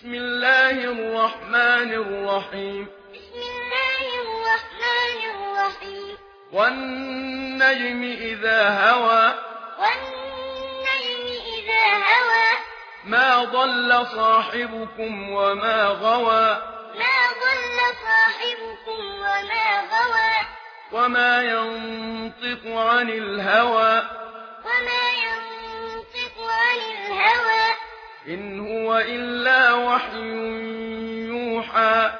بسم الله الرحمن الرحيم. والنجم إذا هوى. ما ضل صاحبكم وما غوى. وما ينطق عن الهوى. إن هو إلا وحي يوحى.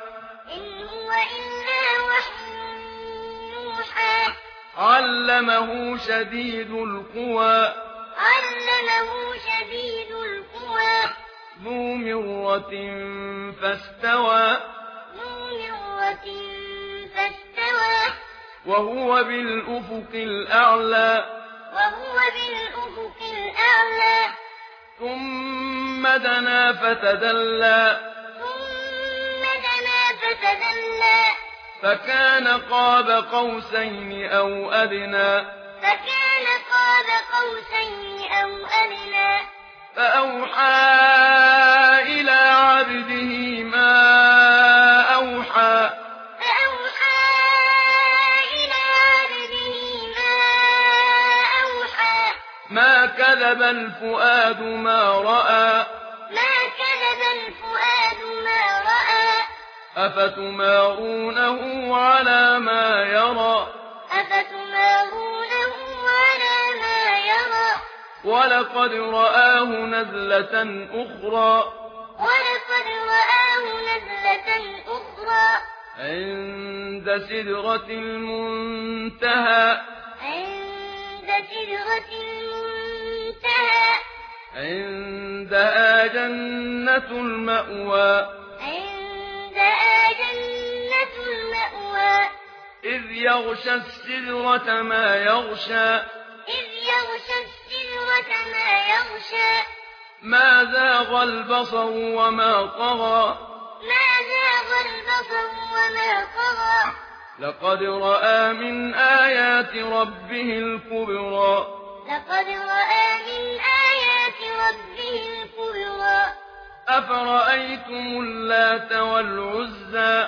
علمه شديد القوى. ذو مرة فاستوى. وهو بالأفق الأعلى. ثم دنا فتدلى. فكان قاب قوسين أو أدنى. فأوحى إلى عبده ما أوحى. ما كذب الفؤاد ما رأى. أفتمارونه على ما يرى. ولقد رآه نزلة أخرى. عند سدرة المنتهى. عندها جنة المأوى. إذ يغشى السدرة ما يغشى. ما زاغ البصر وما طغى. لقد رأى من آيات ربه الكبرى. أفرأيتم اللات والعزى.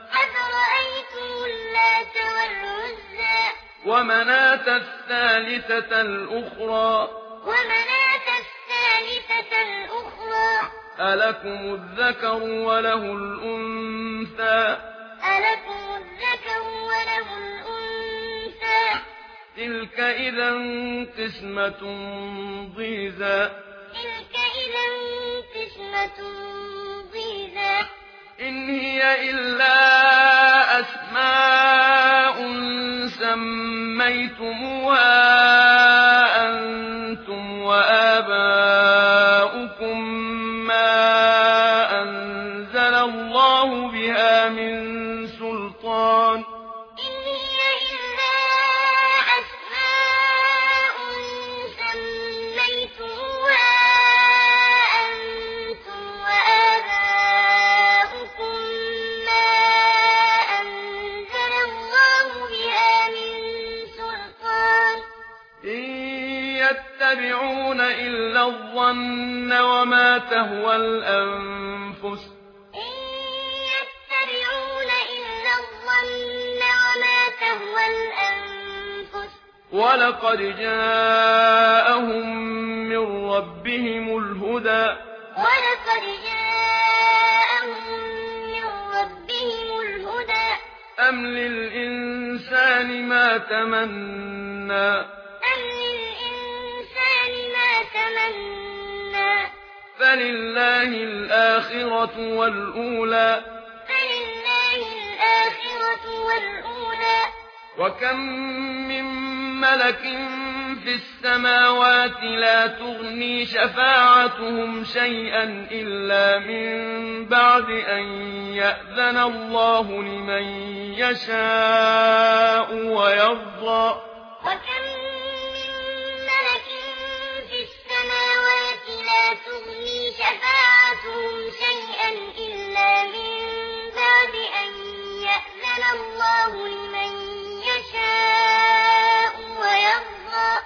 ومناة الثالثة الأخرى. ألكم الذكر وله الأنثى. تلك إذا قسمة ضيزى. إن هي إلا أسماء سميتموها أنتم وآباؤكم ما أنزل الله بها من سلطان. يتبعون إلا الظن وما تهوى الأنفس. ولقد جاءهم من ربهم الهدى. أم للإنسان ما تمنى. فلله الآخرة والأولى. وكم من ملك في السماوات لا تغني شفاعتهم شيئا إلا من بعد أن يأذن الله لمن يشاء ويرضى.